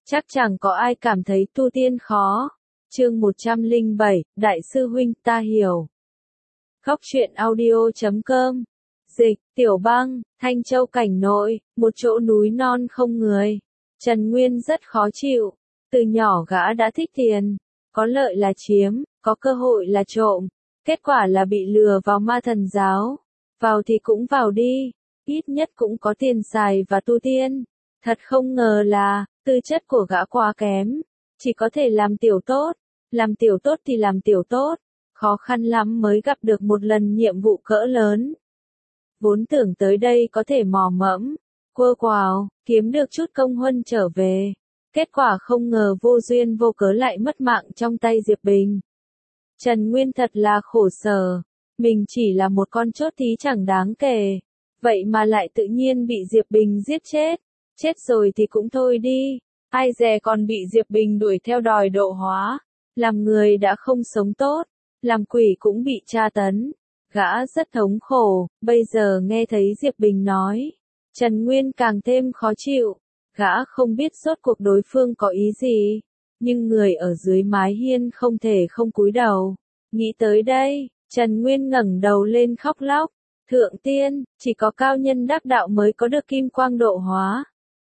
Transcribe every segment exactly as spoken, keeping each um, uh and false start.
Chắc chẳng có ai cảm thấy tu tiên khó. Chương một trăm lẻ bảy, Đại sư huynh, ta hiểu. Góc truyện audio chấm com. Dịch, Tiểu Bang, Thanh Châu cảnh nội, một chỗ núi non không người. Trần Nguyên rất khó chịu. Từ nhỏ gã đã thích tiền. Có lợi là chiếm, có cơ hội là trộm. Kết quả là bị lừa vào ma thần giáo. Vào thì cũng vào đi. Ít nhất cũng có tiền xài và tu tiên. Thật không ngờ là, tư chất của gã quá kém. Chỉ có thể làm tiểu tốt. Làm tiểu tốt thì làm tiểu tốt. Khó khăn lắm mới gặp được một lần nhiệm vụ cỡ lớn. Vốn tưởng tới đây có thể mò mẫm, quơ quào, kiếm được chút công huân trở về. Kết quả không ngờ vô duyên vô cớ lại mất mạng trong tay Diệp Bình. Trần Nguyên thật là khổ sở. Mình chỉ là một con chốt thí chẳng đáng kể. Vậy mà lại tự nhiên bị Diệp Bình giết chết. Chết rồi thì cũng thôi đi. Ai dè còn bị Diệp Bình đuổi theo đòi độ hóa. Làm người đã không sống tốt. Làm quỷ cũng bị tra tấn. Gã rất thống khổ. Bây giờ nghe thấy Diệp Bình nói. Trần Nguyên càng thêm khó chịu. Gã không biết rốt cuộc đối phương có ý gì. Nhưng người ở dưới mái hiên không thể không cúi đầu. Nghĩ tới đây, Trần Nguyên ngẩng đầu lên khóc lóc. Thượng tiên, chỉ có cao nhân đắc đạo mới có được kim quang độ hóa.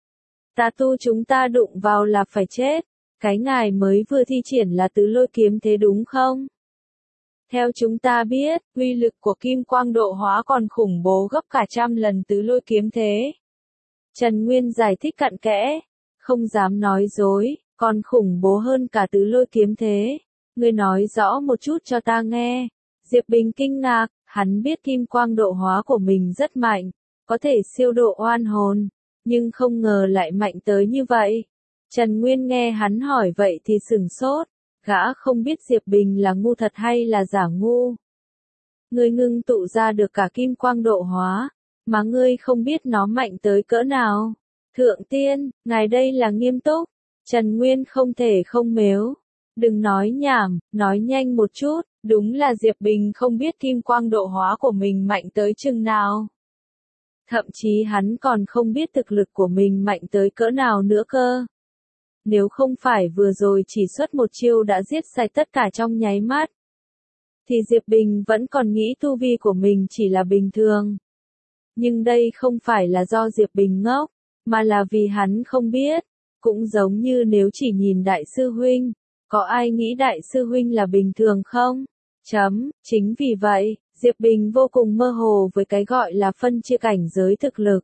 Tà tu chúng ta đụng vào là phải chết. Cái ngài mới vừa thi triển là tứ lôi kiếm thế đúng không? Theo chúng ta biết, uy lực của kim quang độ hóa còn khủng bố gấp cả trăm lần tứ lôi kiếm thế. Trần Nguyên giải thích cặn kẽ, không dám nói dối, còn khủng bố hơn cả tứ lôi kiếm thế. Ngươi nói rõ một chút cho ta nghe. Diệp Bình kinh ngạc, hắn biết kim quang độ hóa của mình rất mạnh, có thể siêu độ oan hồn, nhưng không ngờ lại mạnh tới như vậy. Trần Nguyên nghe hắn hỏi vậy thì sửng sốt, gã không biết Diệp Bình là ngu thật hay là giả ngu. Ngươi ngưng tụ ra được cả kim quang độ hóa, mà ngươi không biết nó mạnh tới cỡ nào. Thượng tiên, ngài đây là nghiêm túc. Trần Nguyên không thể không mếu. Đừng nói nhảm, nói nhanh một chút, đúng là Diệp Bình không biết kim quang độ hóa của mình mạnh tới chừng nào. Thậm chí hắn còn không biết thực lực của mình mạnh tới cỡ nào nữa cơ. Nếu không phải vừa rồi chỉ xuất một chiêu đã giết sạch tất cả trong nháy mắt, thì Diệp Bình vẫn còn nghĩ tu vi của mình chỉ là bình thường. Nhưng đây không phải là do Diệp Bình ngốc, mà là vì hắn không biết. Cũng giống như nếu chỉ nhìn Đại sư huynh, có ai nghĩ Đại sư huynh là bình thường không? Chấm, chính vì vậy, Diệp Bình vô cùng mơ hồ với cái gọi là phân chia cảnh giới thực lực.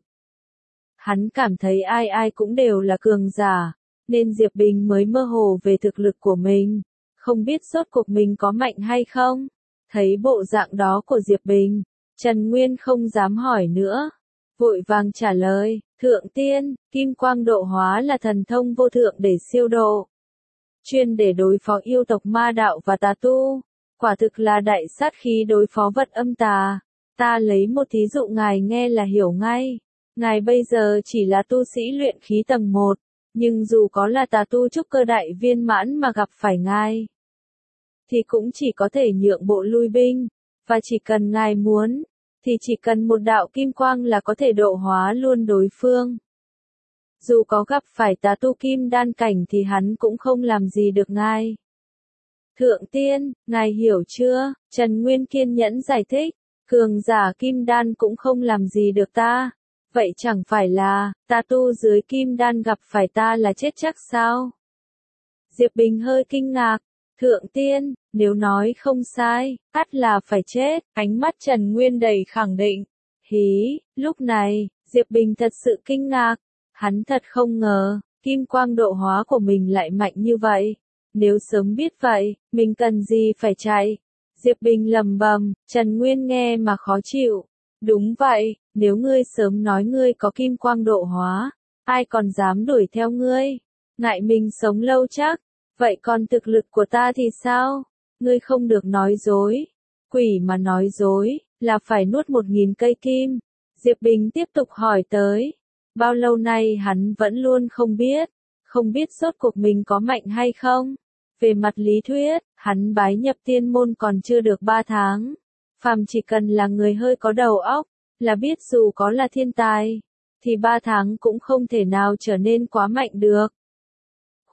Hắn cảm thấy ai ai cũng đều là cường giả, nên Diệp Bình mới mơ hồ về thực lực của mình, không biết rốt cuộc mình có mạnh hay không. Thấy bộ dạng đó của Diệp Bình, Trần Nguyên không dám hỏi nữa, vội vàng trả lời, thượng tiên, kim quang độ hóa là thần thông vô thượng để siêu độ, chuyên để đối phó yêu tộc ma đạo và tà tu, quả thực là đại sát khí đối phó vật âm tà. Ta lấy một thí dụ ngài nghe là hiểu ngay. Ngài bây giờ chỉ là tu sĩ luyện khí tầng một, nhưng dù có là tà tu trúc cơ đại viên mãn mà gặp phải ngài, thì cũng chỉ có thể nhượng bộ lui binh, và chỉ cần ngài muốn, thì chỉ cần một đạo kim quang là có thể độ hóa luôn đối phương. Dù có gặp phải tà tu kim đan cảnh thì hắn cũng không làm gì được ngài. Thượng tiên, ngài hiểu chưa? Trần Nguyên kiên nhẫn giải thích, cường giả kim đan cũng không làm gì được ta. Vậy chẳng phải là, tà tu dưới kim đan gặp phải ta là chết chắc sao? Diệp Bình hơi kinh ngạc. Thượng tiên, nếu nói không sai, ắt là phải chết. Ánh mắt Trần Nguyên đầy khẳng định. Hí, lúc này, Diệp Bình thật sự kinh ngạc. Hắn thật không ngờ, kim quang độ hóa của mình lại mạnh như vậy. Nếu sớm biết vậy, mình cần gì phải chạy? Diệp Bình lầm bầm, Trần Nguyên nghe mà khó chịu. Đúng vậy, nếu ngươi sớm nói ngươi có kim quang độ hóa, ai còn dám đuổi theo ngươi? Ngại mình sống lâu chắc. Vậy còn thực lực của ta thì sao? Ngươi không được nói dối. Quỷ mà nói dối, là phải nuốt một nghìn cây kim. Diệp Bình tiếp tục hỏi tới. Bao lâu nay hắn vẫn luôn không biết. Không biết rốt cuộc mình có mạnh hay không. Về mặt lý thuyết, hắn bái nhập tiên môn còn chưa được ba tháng. Phàm chỉ cần là người hơi có đầu óc, là biết dù có là thiên tài, thì ba tháng cũng không thể nào trở nên quá mạnh được.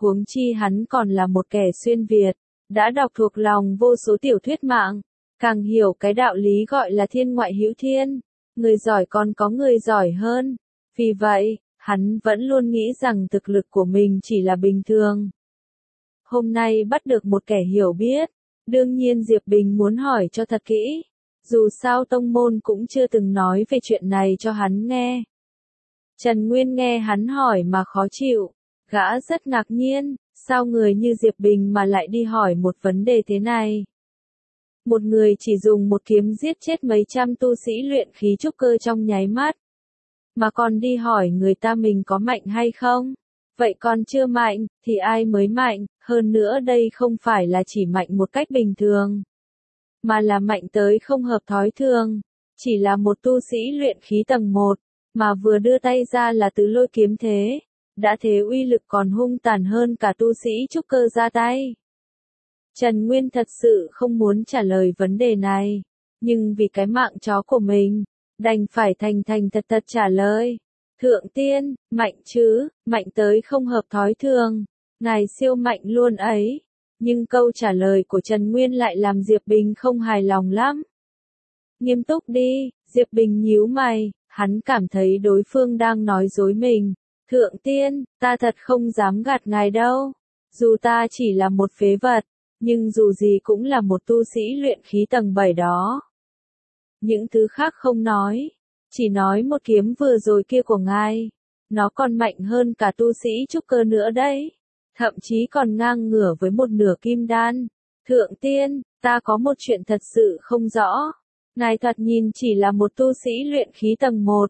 huống chi hắn còn là một kẻ xuyên Việt, đã đọc thuộc lòng vô số tiểu thuyết mạng, càng hiểu cái đạo lý gọi là thiên ngoại hữu thiên, người giỏi còn có người giỏi hơn. Vì vậy, hắn vẫn luôn nghĩ rằng thực lực của mình chỉ là bình thường. Hôm nay bắt được một kẻ hiểu biết, đương nhiên Diệp Bình muốn hỏi cho thật kỹ, dù sao tông môn cũng chưa từng nói về chuyện này cho hắn nghe. Trần Nguyên nghe hắn hỏi mà khó chịu, gã rất ngạc nhiên, sao người như Diệp Bình mà lại đi hỏi một vấn đề thế này. Một người chỉ dùng một kiếm giết chết mấy trăm tu sĩ luyện khí trúc cơ trong nháy mắt, mà còn đi hỏi người ta mình có mạnh hay không. Vậy còn chưa mạnh, thì ai mới mạnh, hơn nữa đây không phải là chỉ mạnh một cách bình thường, mà là mạnh tới không hợp thói thường. Chỉ là một tu sĩ luyện khí tầng một, mà vừa đưa tay ra là tứ lôi kiếm thế, đã thế uy lực còn hung tàn hơn cả tu sĩ trúc cơ ra tay. Trần Nguyên thật sự không muốn trả lời vấn đề này, nhưng vì cái mạng chó của mình, đành phải thành thành thật thật trả lời. Thượng tiên, mạnh chứ, mạnh tới không hợp thói thường, ngài siêu mạnh luôn ấy. Nhưng câu trả lời của Trần Nguyên lại làm Diệp Bình không hài lòng lắm. Nghiêm túc đi, Diệp Bình nhíu mày, hắn cảm thấy đối phương đang nói dối mình. Thượng tiên, ta thật không dám gạt ngài đâu. Dù ta chỉ là một phế vật, nhưng dù gì cũng là một tu sĩ luyện khí tầng bảy đó. Những thứ khác không nói, chỉ nói một kiếm vừa rồi kia của ngài, nó còn mạnh hơn cả tu sĩ trúc cơ nữa đấy, thậm chí còn ngang ngửa với một nửa kim đan. Thượng tiên, ta có một chuyện thật sự không rõ, ngài thoạt nhìn chỉ là một tu sĩ luyện khí tầng một,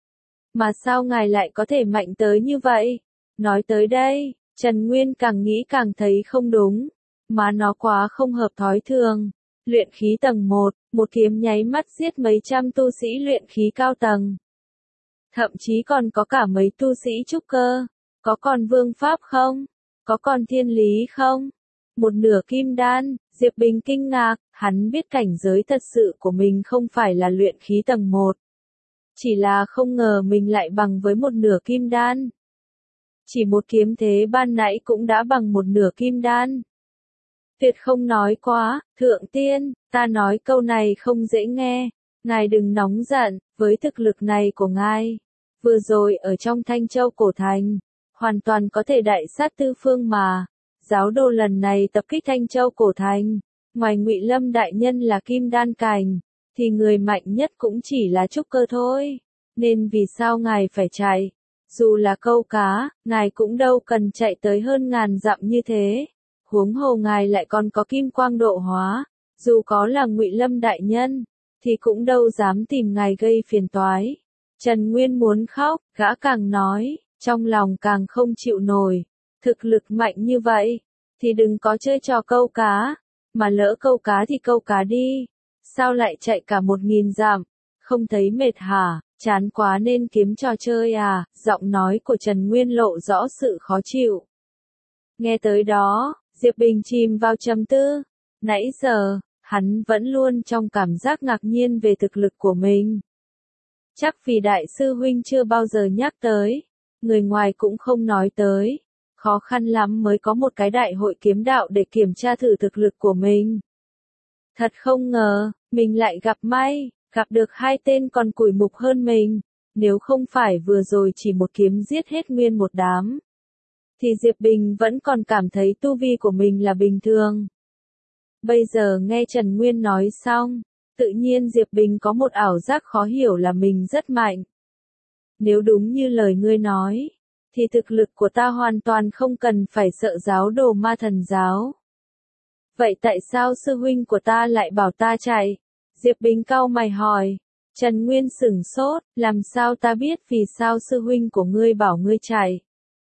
mà sao ngài lại có thể mạnh tới như vậy? Nói tới đây, Trần Nguyên càng nghĩ càng thấy không đúng, mà nó quá không hợp thói thường. Luyện khí tầng một, một kiếm nháy mắt giết mấy trăm tu sĩ luyện khí cao tầng. Thậm chí còn có cả mấy tu sĩ trúc cơ. Có còn vương pháp không? Có còn thiên lý không? Một nửa kim đan, Diệp Bình kinh ngạc, hắn biết cảnh giới thật sự của mình không phải là luyện khí tầng một. Chỉ là không ngờ mình lại bằng với một nửa kim đan. Chỉ một kiếm thế ban nãy cũng đã bằng một nửa kim đan. Tuyệt không nói quá, thượng tiên, ta nói câu này không dễ nghe, ngài đừng nóng giận, với thực lực này của ngài, vừa rồi ở trong Thanh Châu Cổ Thành, hoàn toàn có thể đại sát tư phương mà. Giáo đồ lần này tập kích Thanh Châu Cổ Thành, ngoài Ngụy Lâm đại nhân là kim đan cảnh, thì người mạnh nhất cũng chỉ là trúc cơ thôi, nên vì sao ngài phải chạy? Dù là câu cá, ngài cũng đâu cần chạy tới hơn ngàn dặm như thế. Huống hồ ngài lại còn có kim quang độ hóa, dù có là Ngụy Lâm đại nhân, thì cũng đâu dám tìm ngài gây phiền toái. Trần Nguyên muốn khóc, gã càng nói, trong lòng càng không chịu nổi. Thực lực mạnh như vậy, thì đừng có chơi trò câu cá, mà lỡ câu cá thì câu cá đi. Sao lại chạy cả một nghìn dặm, không thấy mệt hả, chán quá nên kiếm trò chơi à? Giọng nói của Trần Nguyên lộ rõ sự khó chịu. Nghe tới đó, Diệp Bình chìm vào trầm tư. Nãy giờ, hắn vẫn luôn trong cảm giác ngạc nhiên về thực lực của mình. Chắc vì đại sư huynh chưa bao giờ nhắc tới, người ngoài cũng không nói tới. Khó khăn lắm mới có một cái đại hội kiếm đạo để kiểm tra thử thực lực của mình. Thật không ngờ, mình lại gặp may, gặp được hai tên còn cùi mục hơn mình. Nếu không phải vừa rồi chỉ một kiếm giết hết nguyên một đám, thì Diệp Bình vẫn còn cảm thấy tu vi của mình là bình thường. Bây giờ nghe Trần Nguyên nói xong, tự nhiên Diệp Bình có một ảo giác khó hiểu là mình rất mạnh. Nếu đúng như lời ngươi nói, thì thực lực của ta hoàn toàn không cần phải sợ giáo đồ ma thần giáo. Vậy tại sao sư huynh của ta lại bảo ta chạy? Diệp Bình cau mày hỏi. Trần Nguyên sửng sốt, làm sao ta biết vì sao sư huynh của ngươi bảo ngươi chạy?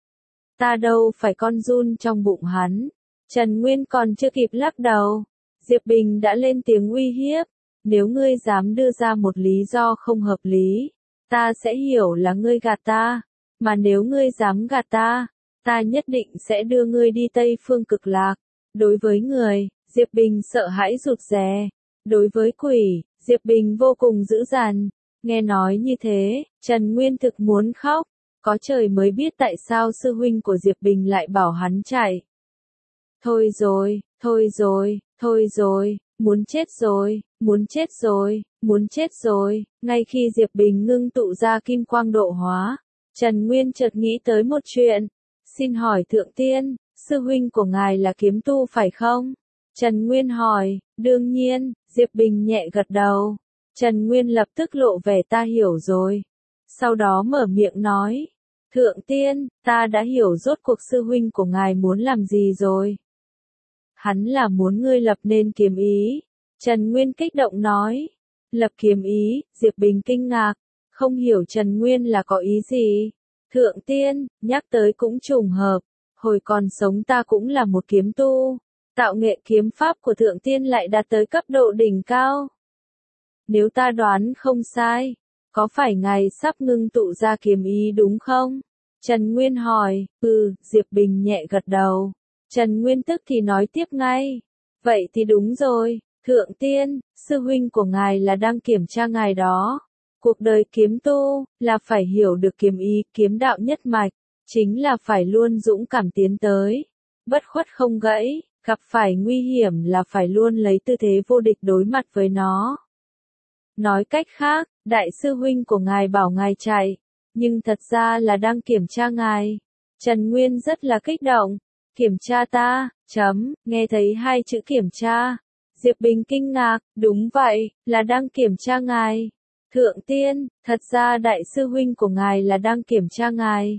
Ta đâu phải con giun trong bụng hắn. Trần Nguyên còn chưa kịp lắc đầu, Diệp Bình đã lên tiếng uy hiếp. Nếu ngươi dám đưa ra một lý do không hợp lý, ta sẽ hiểu là ngươi gạt ta. Mà nếu ngươi dám gạt ta, ta nhất định sẽ đưa ngươi đi Tây Phương Cực Lạc. Đối với người, Diệp Bình sợ hãi rụt rè. Đối với quỷ, Diệp Bình vô cùng dữ dằn. Nghe nói như thế, Trần Nguyên thực muốn khóc. Có trời mới biết tại sao sư huynh của Diệp Bình lại bảo hắn chạy. Thôi rồi, thôi rồi, thôi rồi, muốn chết rồi, muốn chết rồi, muốn chết rồi, ngay khi Diệp Bình ngưng tụ ra kim quang độ hóa, Trần Nguyên chợt nghĩ tới một chuyện. Xin hỏi Thượng Tiên, sư huynh của ngài là kiếm tu phải không? Trần Nguyên hỏi, đương nhiên, Diệp Bình nhẹ gật đầu. Trần Nguyên lập tức lộ vẻ ta hiểu rồi. Sau đó mở miệng nói, Thượng Tiên, ta đã hiểu rốt cuộc sư huynh của ngài muốn làm gì rồi. Hắn là muốn ngươi lập nên kiếm ý. Trần Nguyên kích động nói, lập kiếm ý, Diệp Bình kinh ngạc, không hiểu Trần Nguyên là có ý gì. Thượng Tiên, nhắc tới cũng trùng hợp, hồi còn sống ta cũng là một kiếm tu, tạo nghệ kiếm pháp của Thượng Tiên lại đạt tới cấp độ đỉnh cao. Nếu ta đoán không sai, có phải ngài sắp ngưng tụ ra kiếm ý đúng không? Trần Nguyên hỏi, ừ, Diệp Bình nhẹ gật đầu. Trần Nguyên tức thì nói tiếp ngay, vậy thì đúng rồi, Thượng Tiên, sư huynh của ngài là đang kiểm tra ngài đó. Cuộc đời kiếm tu, là phải hiểu được kiếm ý, kiếm đạo nhất mạch, chính là phải luôn dũng cảm tiến tới, bất khuất không gãy, gặp phải nguy hiểm là phải luôn lấy tư thế vô địch đối mặt với nó. Nói cách khác, đại sư huynh của ngài bảo ngài chạy, nhưng thật ra là đang kiểm tra ngài. Trần Nguyên rất là kích động, kiểm tra ta, chấm, nghe thấy hai chữ kiểm tra. Diệp Bình kinh ngạc, đúng vậy, là đang kiểm tra ngài. Thượng Tiên, thật ra đại sư huynh của ngài là đang kiểm tra ngài.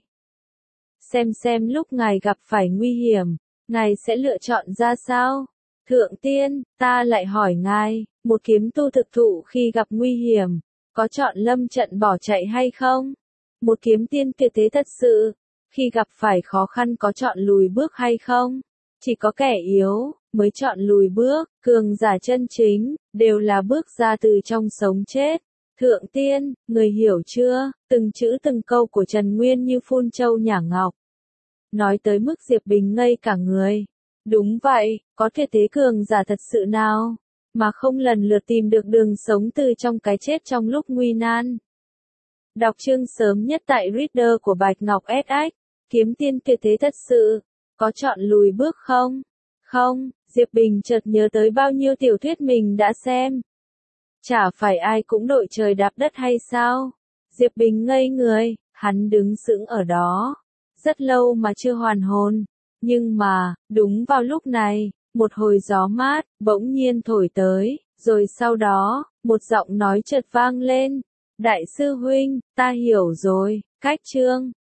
Xem xem lúc ngài gặp phải nguy hiểm, ngài sẽ lựa chọn ra sao? Thượng Tiên, ta lại hỏi ngài, một kiếm tu thực thụ khi gặp nguy hiểm, có chọn lâm trận bỏ chạy hay không? Một kiếm tiên tuyệt thế thật sự, khi gặp phải khó khăn có chọn lùi bước hay không? Chỉ có kẻ yếu mới chọn lùi bước, cường giả chân chính đều là bước ra từ trong sống chết. Thượng Tiên, người hiểu chưa? Từng chữ từng câu của Trần Nguyên như phun châu nhả ngọc. Nói tới mức Diệp Bình ngây cả người. Đúng vậy, có tuyệt thế cường giả thật sự nào, mà không lần lượt tìm được đường sống từ trong cái chết trong lúc nguy nan. Đọc chương sớm nhất tại Reader của Bạch Ngọc ét ích, kiếm tiên tuyệt thế thật sự, có chọn lùi bước không? Không, Diệp Bình chợt nhớ tới bao nhiêu tiểu thuyết mình đã xem. Chả phải ai cũng đội trời đạp đất hay sao? Diệp Bình ngây người, hắn đứng sững ở đó, rất lâu mà chưa hoàn hồn. Nhưng mà, đúng vào lúc này, một hồi gió mát, bỗng nhiên thổi tới, rồi sau đó, một giọng nói chợt vang lên. Đại sư huynh, ta hiểu rồi, cách chương.